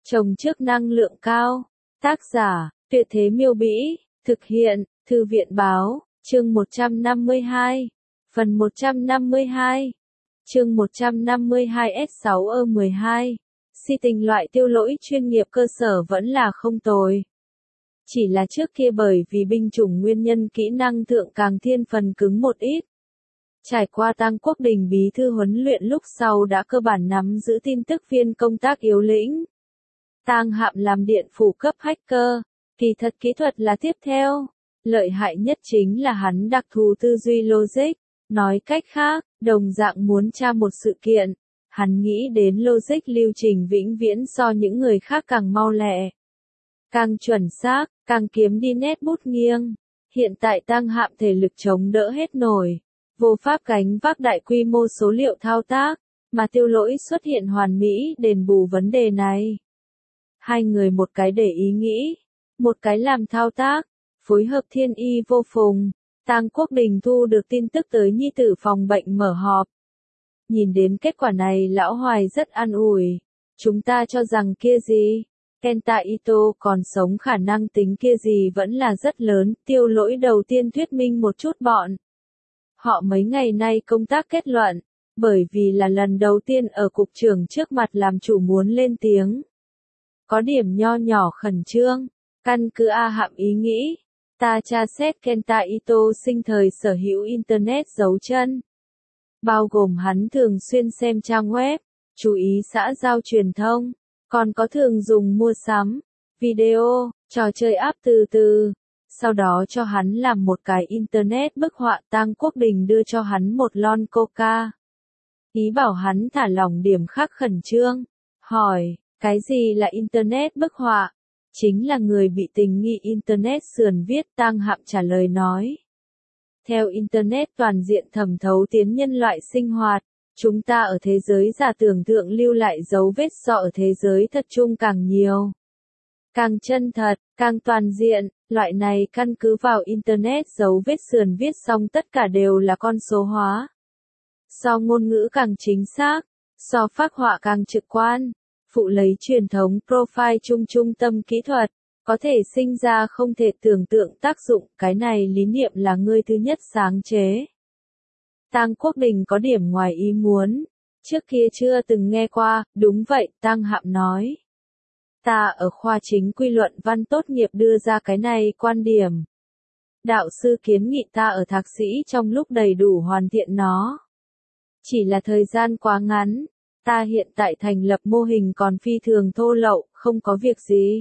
Trồng trước năng lượng cao. Tác giả, Tuyệt Thế Miêu Bĩ. Thực hiện, Thư viện Báo. Chương 152. Phần 152. Chương 152S6E12. Si tình loại tiêu lỗi chuyên nghiệp cơ sở vẫn là không tồi. Chỉ là trước kia bởi vì binh chủng nguyên nhân kỹ năng thượng càng thiên phần cứng một ít. Trải qua Tăng Quốc Đình bí thư huấn luyện lúc sau đã cơ bản nắm giữ tin tức viên công tác yếu lĩnh. Tang Hạm làm điện phủ cấp hacker, kỳ thật kỹ thuật là tiếp theo. Lợi hại nhất chính là hắn đặc thù tư duy logic. Nói cách khác, đồng dạng muốn tra một sự kiện, hắn nghĩ đến logic lưu trình vĩnh viễn so những người khác càng mau lẹ. Càng chuẩn xác, càng kiếm đi nét bút nghiêng. Hiện tại Tang Hạm thể lực chống đỡ hết nổi. Vô pháp gánh vác đại quy mô số liệu thao tác, mà tiêu lỗi xuất hiện hoàn mỹ đền bù vấn đề này. Hai người một cái để ý nghĩ, một cái làm thao tác, phối hợp thiên y vô phùng. Tang Quốc Đình thu được tin tức tới nhi tử phòng bệnh mở họp. Nhìn đến kết quả này lão Hoài rất an ủi. Chúng ta cho rằng kia gì? Kenta Ito còn sống khả năng tính kia gì vẫn là rất lớn. Tiêu lỗi đầu tiên thuyết minh một chút bọn. Họ mấy ngày nay công tác kết luận, bởi vì là lần đầu tiên ở cục trưởng trước mặt làm chủ muốn lên tiếng. Có điểm nho nhỏ khẩn trương, căn cứ A Hạm ý nghĩ. Ta tra xét Kenta Ito sinh thời sở hữu Internet dấu chân. Bao gồm hắn thường xuyên xem trang web, chú ý xã giao truyền thông, còn có thường dùng mua sắm, video, trò chơi app từ từ. Sau đó cho hắn làm một cái Internet bức họa. Tang Quốc Đình đưa cho hắn một lon coca. Ý bảo hắn thả lỏng điểm khắc khẩn trương. Hỏi, cái gì là Internet bức họa? Chính là người bị tình nghi Internet sườn viết. Tang Hạm trả lời nói. Theo Internet toàn diện thẩm thấu tiến nhân loại sinh hoạt, chúng ta ở thế giới giả tưởng thượng lưu lại dấu vết so ở thế giới thật chung càng nhiều. Càng chân thật, càng toàn diện, loại này căn cứ vào Internet dấu vết sườn viết xong tất cả đều là con số hóa. So ngôn ngữ càng chính xác, so phác họa càng trực quan, phụ lấy truyền thống profile trung tâm kỹ thuật, có thể sinh ra không thể tưởng tượng tác dụng. Cái này lý niệm là ngươi thứ nhất sáng chế. Tang Quốc Đình có điểm ngoài ý muốn, trước kia chưa từng nghe qua. Đúng vậy, Tang Hạm nói. Ta ở khoa chính quy luận văn tốt nghiệp đưa ra cái này quan điểm. Đạo sư kiến nghị ta ở thạc sĩ trong lúc đầy đủ hoàn thiện nó. Chỉ là thời gian quá ngắn, ta hiện tại thành lập mô hình còn phi thường thô lậu, không có việc gì.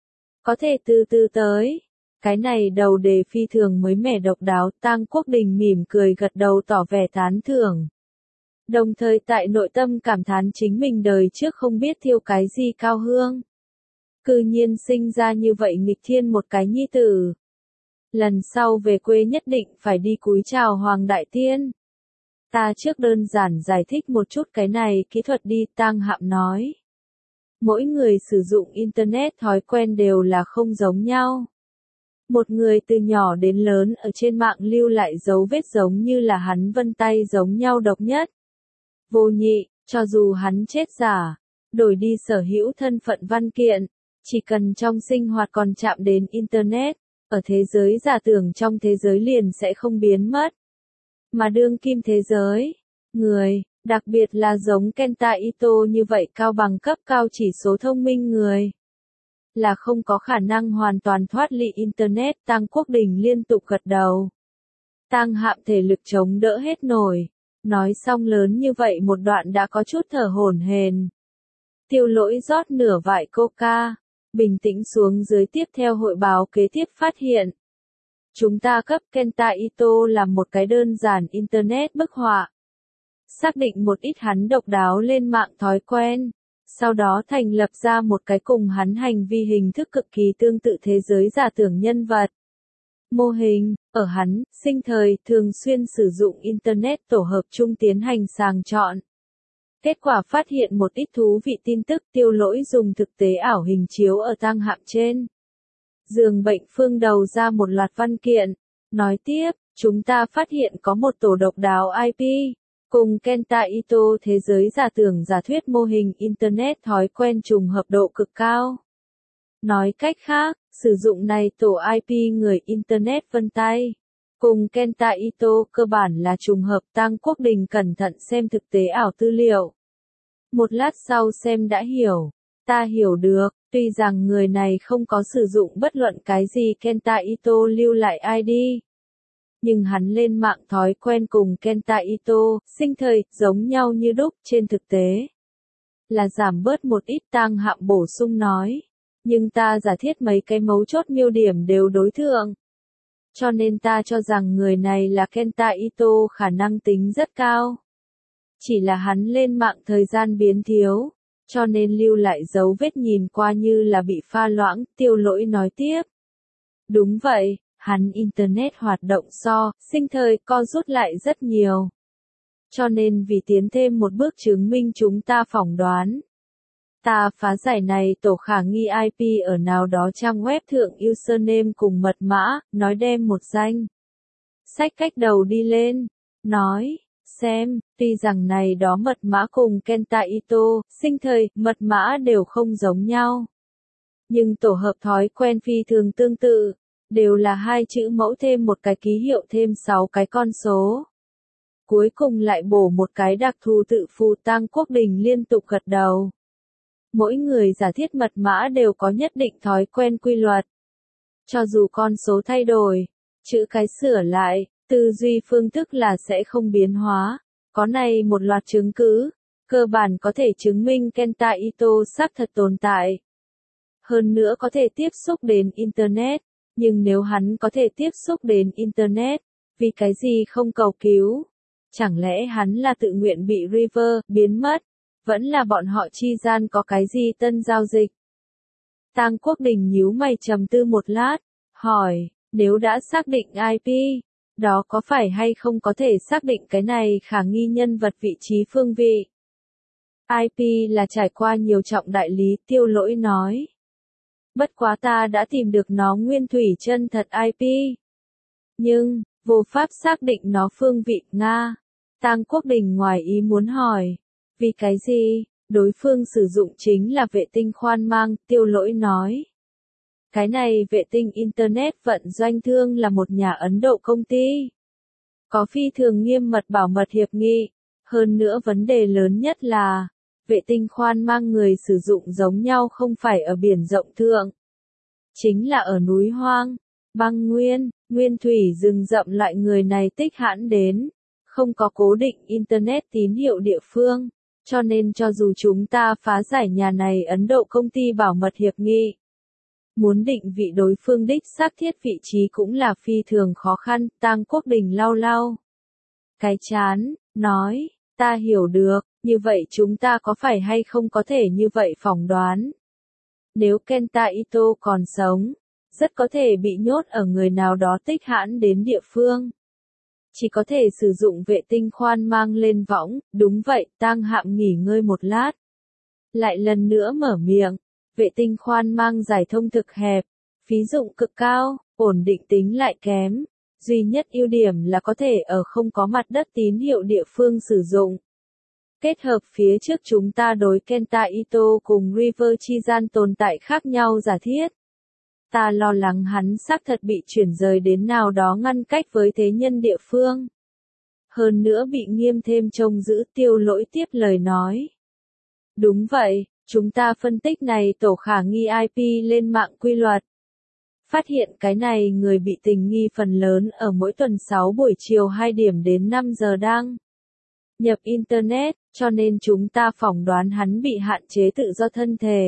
Có thể từ từ tới. Cái này đầu đề phi thường mới mẻ độc đáo. Tang Quốc Đình mỉm cười gật đầu tỏ vẻ tán thưởng. Đồng thời tại nội tâm cảm thán chính mình đời trước không biết thiêu cái gì cao hương. Cư nhiên sinh ra như vậy nghịch thiên một cái nhi tử. Lần sau về quê nhất định phải đi cúi chào Hoàng Đại Tiên. Ta trước đơn giản giải thích một chút cái này kỹ thuật đi. Tang Hạm nói. Mỗi người sử dụng Internet thói quen đều là không giống nhau. Một người từ nhỏ đến lớn ở trên mạng lưu lại dấu vết giống như là hắn vân tay giống nhau độc nhất. Vô nhị, cho dù hắn chết giả, đổi đi sở hữu thân phận văn kiện, chỉ cần trong sinh hoạt còn chạm đến Internet, ở thế giới giả tưởng trong thế giới liền sẽ không biến mất. Mà đương kim thế giới, người, đặc biệt là giống Kenta Ito như vậy cao bằng cấp cao chỉ số thông minh người, là không có khả năng hoàn toàn thoát ly Internet. Tang Quốc Đình liên tục gật đầu. Tang Hạm thể lực chống đỡ hết nổi. Nói xong lớn như vậy một đoạn đã có chút thở hổn hển. Tiêu lỗi rót nửa vại coca, bình tĩnh xuống dưới tiếp theo hội báo kế tiếp phát hiện. Chúng ta cấp Kenta Ito làm một cái đơn giản Internet bức họa. Xác định một ít hắn độc đáo lên mạng thói quen. Sau đó thành lập ra một cái cùng hắn hành vi hình thức cực kỳ tương tự thế giới giả tưởng nhân vật. Mô hình, ở hắn, sinh thời, thường xuyên sử dụng Internet tổ hợp chung tiến hành sàng chọn. Kết quả phát hiện một ít thú vị tin tức. Tiêu lỗi dùng thực tế ảo hình chiếu ở Tang Hạm trên giường bệnh phương đầu ra một loạt văn kiện. Nói tiếp, chúng ta phát hiện có một tổ độc đáo IP. Cùng Kenta Ito thế giới giả tưởng giả thuyết mô hình Internet thói quen trùng hợp độ cực cao. Nói cách khác, sử dụng này tổ IP người Internet vân tay. Cùng Kenta Ito cơ bản là trùng hợp. Tang Quốc Đình cẩn thận xem thực tế ảo tư liệu. Một lát sau xem đã hiểu. Ta hiểu được, tuy rằng người này không có sử dụng bất luận cái gì Kenta Ito lưu lại ID. Nhưng hắn lên mạng thói quen cùng Kenta Ito, sinh thời, giống nhau như đúc trên thực tế. Là giảm bớt một ít. Tang Hạm bổ sung nói. Nhưng ta giả thiết mấy cái mấu chốt miêu điểm đều đối thượng. Cho nên ta cho rằng người này là Kenta Ito khả năng tính rất cao. Chỉ là hắn lên mạng thời gian biến thiếu, cho nên lưu lại dấu vết nhìn qua như là bị pha loãng. Tiêu Lỗi nói tiếp. Đúng vậy, hắn Internet hoạt động sinh thời co rút lại rất nhiều. Cho nên vì tiến thêm một bước chứng minh chúng ta phỏng đoán. Ta phá giải này tổ khả nghi IP ở nào đó trang web thượng username cùng mật mã, nói đem một danh sách cách đầu đi lên, nói, xem, tuy rằng này đó mật mã cùng Kenta Ito, sinh thời, mật mã đều không giống nhau. Nhưng tổ hợp thói quen phi thường tương tự, đều là 2 chữ mẫu thêm một cái ký hiệu thêm 6 cái con số. Cuối cùng lại bổ một cái đặc thù tự phù. Tang Quốc Đình liên tục gật đầu. Mỗi người giả thiết mật mã đều có nhất định thói quen quy luật. Cho dù con số thay đổi, chữ cái sửa lại, tư duy phương thức là sẽ không biến hóa. Có này một loạt chứng cứ, cơ bản có thể chứng minh Kenta Ito xác thật tồn tại. Hơn nữa có thể tiếp xúc đến Internet, nhưng nếu hắn có thể tiếp xúc đến Internet, vì cái gì không cầu cứu? Chẳng lẽ hắn là tự nguyện bị River biến mất? Vẫn là bọn họ chi gian có cái gì tân giao dịch? Tang Quốc Đình nhíu mày trầm tư một lát, hỏi, nếu đã xác định IP, đó có phải hay không có thể xác định cái này khả nghi nhân vật vị trí phương vị? IP là trải qua nhiều trọng đại lý. Tiêu Lỗi nói. Bất quá ta đã tìm được nó nguyên thủy chân thật IP. Nhưng, vô pháp xác định nó phương vị. Nga. Tang Quốc Đình ngoài ý muốn hỏi. Vì cái gì? Đối phương sử dụng chính là vệ tinh khoan mang. Tiêu Lỗi nói. Cái này vệ tinh Internet vận doanh thương là một nhà Ấn Độ công ty. Có phi thường nghiêm mật bảo mật hiệp nghị. Hơn nữa vấn đề lớn nhất là, vệ tinh khoan mang người sử dụng giống nhau không phải ở biển rộng thượng. Chính là ở núi hoang, băng nguyên, nguyên thủy rừng rậm loại người này tích hãn đến. Không có cố định Internet tín hiệu địa phương. Cho nên cho dù chúng ta phá giải nhà này Ấn Độ công ty bảo mật hiệp nghị, muốn định vị đối phương đích xác thiết vị trí cũng là phi thường khó khăn. Tang Quốc Đình lau lau cái chán, nói, ta hiểu được, như vậy chúng ta có phải hay không có thể như vậy phỏng đoán. Nếu Kenta Ito còn sống, rất có thể bị nhốt ở người nào đó tích hãn đến địa phương. Chỉ có thể sử dụng vệ tinh khoan mang lên võng. Đúng vậy. Tang Hạm nghỉ ngơi một lát, lại lần nữa mở miệng. Vệ tinh khoan mang giải thông thực hẹp, phí dụng cực cao, ổn định tính lại kém. Duy nhất ưu điểm là có thể ở không có mặt đất tín hiệu địa phương sử dụng. Kết hợp phía trước chúng ta đối Kenta Ito cùng River chi gian tồn tại khác nhau giả thiết. Ta lo lắng hắn xác thật bị chuyển rời đến nào đó ngăn cách với thế nhân địa phương. Hơn nữa bị nghiêm thêm trông giữ. Tiêu Lỗi tiếp lời nói. Đúng vậy, chúng ta phân tích này tổ khả nghi IP lên mạng quy luật. Phát hiện cái này người bị tình nghi phần lớn ở mỗi tuần 6 buổi chiều 2 điểm đến 5 giờ đang nhập Internet, cho nên chúng ta phỏng đoán hắn bị hạn chế tự do thân thể.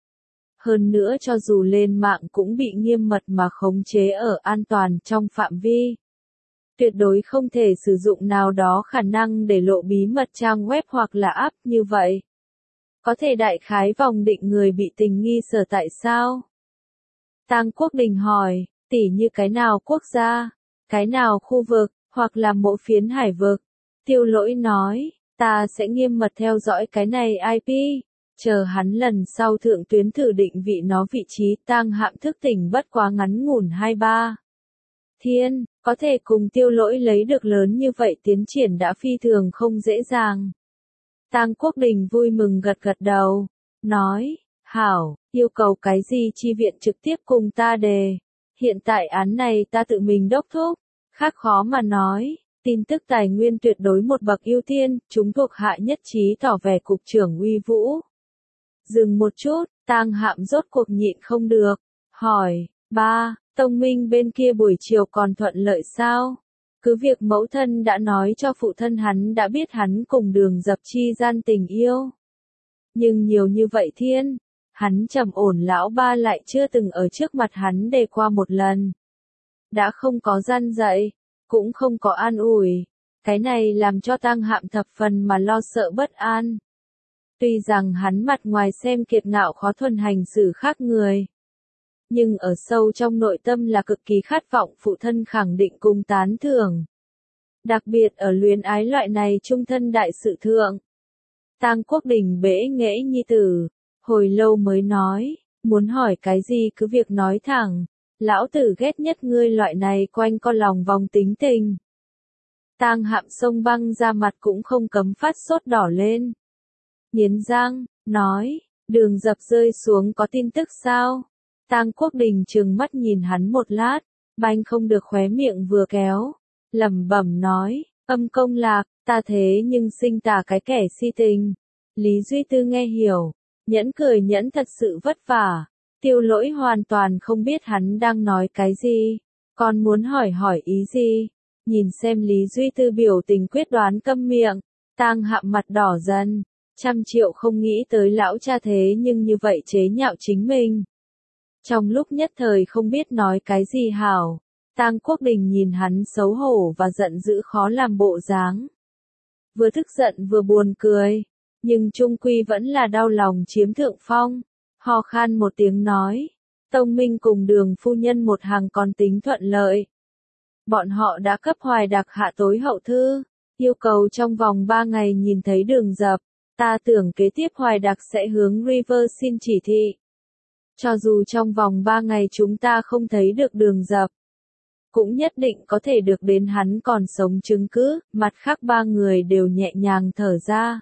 Hơn nữa cho dù lên mạng cũng bị nghiêm mật mà khống chế ở an toàn trong phạm vi. Tuyệt đối không thể sử dụng nào đó khả năng để lộ bí mật trang web hoặc là app như vậy. Có thể đại khái vòng định người bị tình nghi sở tại sao? Tang Quốc Đình hỏi, tỉ như cái nào quốc gia, cái nào khu vực, hoặc là mỗi phiến hải vực. Tiêu Lỗi nói, ta sẽ nghiêm mật theo dõi cái này IP. Chờ hắn lần sau thượng tuyến thử định vị nó vị trí. Tang Hạm thức tỉnh bất quá ngắn ngủn 2-3 Thiên, có thể cùng Tiêu Lỗi lấy được lớn như vậy tiến triển đã phi thường không dễ dàng. Tang Quốc Đình vui mừng gật gật đầu, nói, hảo, yêu cầu cái gì chi viện trực tiếp cùng ta đề. Hiện tại án này ta tự mình đốc thúc, khác khó mà nói, tin tức tài nguyên tuyệt đối một bậc ưu tiên, chúng thuộc hạ nhất trí tỏ vẻ cục trưởng uy vũ. Dừng một chút, Tang Hạm rốt cuộc nhịn không được, hỏi, ba, Tông Minh bên kia buổi chiều còn thuận lợi sao? Cứ việc mẫu thân đã nói cho phụ thân hắn đã biết hắn cùng Đường Dập chi gian tình yêu. Nhưng nhiều như vậy thiên, hắn trầm ổn lão ba lại chưa từng ở trước mặt hắn đề qua một lần. Đã không có gian dạy, cũng không có an ủi. Cái này làm cho Tang Hạm thập phần mà lo sợ bất an. Tuy rằng hắn mặt ngoài xem kiệt ngạo khó thuần hành xử khác người. Nhưng ở sâu trong nội tâm là cực kỳ khát vọng phụ thân khẳng định cùng tán thưởng. Đặc biệt ở luyến ái loại này trung thân đại sự thượng. Tang Quốc Đình bẽ nghễ nhi tử, hồi lâu mới nói, muốn hỏi cái gì cứ việc nói thẳng, lão tử ghét nhất ngươi loại này quanh co lòng vòng tính tình. Tang Hạm sông băng ra mặt cũng không cấm phát sốt đỏ lên. Nghiến răng, nói, Đường Dập rơi xuống có tin tức sao? Tang Quốc Đình trừng mắt nhìn hắn một lát, banh không được khóe miệng vừa kéo, lẩm bẩm nói, âm công lạc, ta thế nhưng sinh tà cái kẻ si tình. Lý Duy Tư nghe hiểu, nhẫn cười nhẫn thật sự vất vả, Tiêu Lỗi hoàn toàn không biết hắn đang nói cái gì, còn muốn hỏi ý gì. Nhìn xem Lý Duy Tư biểu tình quyết đoán câm miệng, Tang Hạm mặt đỏ dần, 100.000.000 không nghĩ tới lão cha thế nhưng như vậy chế nhạo chính mình. Trong lúc nhất thời không biết nói cái gì hảo, Tang Quốc Đình nhìn hắn xấu hổ và giận dữ khó làm bộ dáng. Vừa tức giận vừa buồn cười, nhưng chung quy vẫn là đau lòng chiếm thượng phong, ho khan một tiếng nói, Tông Minh cùng Đường phu nhân một hàng còn tính thuận lợi. Bọn họ đã cấp Hoài Đặc hạ tối hậu thư, yêu cầu trong vòng 3 ngày nhìn thấy Đường Dập, ta tưởng kế tiếp Hoài Đặc sẽ hướng River xin chỉ thị. Cho dù trong vòng 3 ngày chúng ta không thấy được Đường Dập, cũng nhất định có thể được đến hắn còn sống chứng cứ, mặt khác 3 người đều nhẹ nhàng thở ra.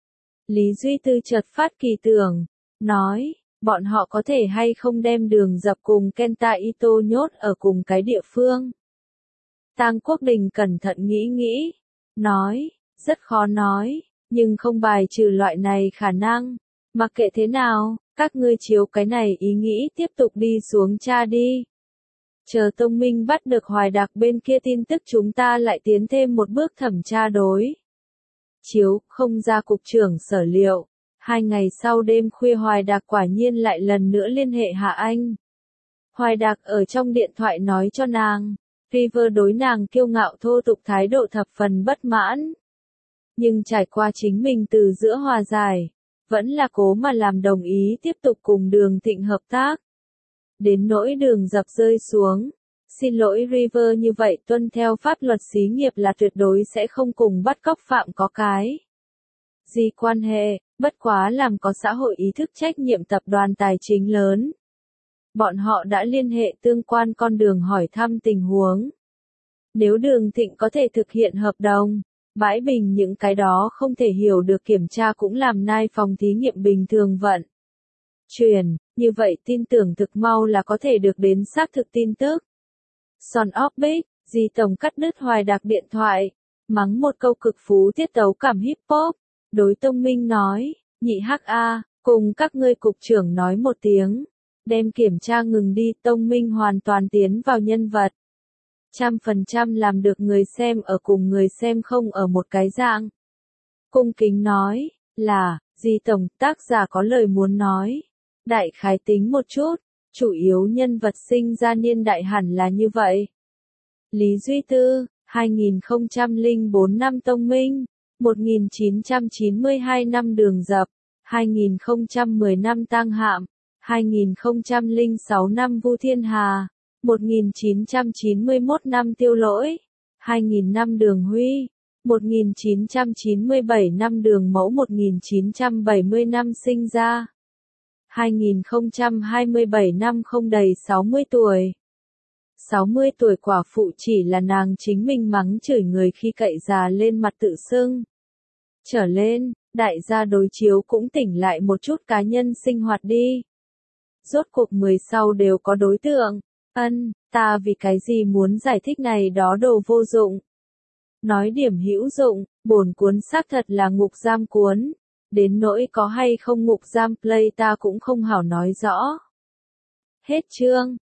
Lý Duy Tư chợt phát kỳ tưởng, nói, bọn họ có thể hay không đem Đường Dập cùng Kenta Ito nhốt ở cùng cái địa phương. Tang Quốc Đình cẩn thận nghĩ, nói, rất khó nói, nhưng không bài trừ loại này khả năng. Mặc kệ thế nào, các ngươi chiếu cái này ý nghĩ tiếp tục đi xuống tra đi. Chờ Tông Minh bắt được Hoài Đặc bên kia tin tức chúng ta lại tiến thêm một bước thẩm tra đối. Chiếu, không ra cục trưởng sở liệu. 2 ngày sau đêm khuya Hoài Đặc quả nhiên lại lần nữa liên hệ Hạ Anh. Hoài Đặc ở trong điện thoại nói cho nàng, River đối nàng kiêu ngạo thô tục thái độ thập phần bất mãn. Nhưng trải qua chính mình từ giữa hòa giải, vẫn là cố mà làm đồng ý tiếp tục cùng Đường Thịnh hợp tác. Đến nỗi Đường Dập rơi xuống, xin lỗi River như vậy tuân theo pháp luật xí nghiệp là tuyệt đối sẽ không cùng bắt cóc phạm có cái gì quan hệ, bất quá làm có xã hội ý thức trách nhiệm tập đoàn tài chính lớn. Bọn họ đã liên hệ tương quan con đường hỏi thăm tình huống. Nếu Đường Thịnh có thể thực hiện hợp đồng, bãi bình những cái đó không thể hiểu được kiểm tra cũng làm nai phòng thí nghiệm bình thường vận. Truyền, như vậy tin tưởng thực mau là có thể được đến xác thực tin tức. Son Orbit, Di Tổng cắt đứt Hoài Đặc điện thoại, mắng một câu cực phú tiết tấu cảm hip hop, đối Tông Minh nói, nhị hắc a, cùng các ngươi cục trưởng nói một tiếng, đem kiểm tra ngừng đi. Tông Minh hoàn toàn tiến vào nhân vật. 100% làm được người xem ở cùng người xem không ở một cái dạng. Cung kính nói, là, Di Tổng, tác giả có lời muốn nói. Đại khái tính một chút, chủ yếu nhân vật sinh ra niên đại hẳn là như vậy. Lý Duy Tư, 2004 năm Tông Minh, 1992 năm Đường Dập, 2010 năm Tang Hạm, 2006 năm Vu Thiên Hà, 1991 năm Tiêu Lỗi, 2000 năm Đường Huy, 1997 năm Đường Mẫu, 1970 năm sinh ra. 2027 năm không đầy 60 tuổi. 60 tuổi quả phụ chỉ là nàng chính mình mắng chửi người khi cậy già lên mặt tự xưng. Trở lên, đại gia đối chiếu cũng tỉnh lại một chút cá nhân sinh hoạt đi. Rốt cuộc người sau đều có đối tượng. Ta vì cái gì muốn giải thích này đó đồ vô dụng. Nói điểm hữu dụng, bổn cuốn xác thật là ngục giam cuốn. Đến nỗi có hay không ngục giam play ta cũng không hảo nói rõ. Hết chương.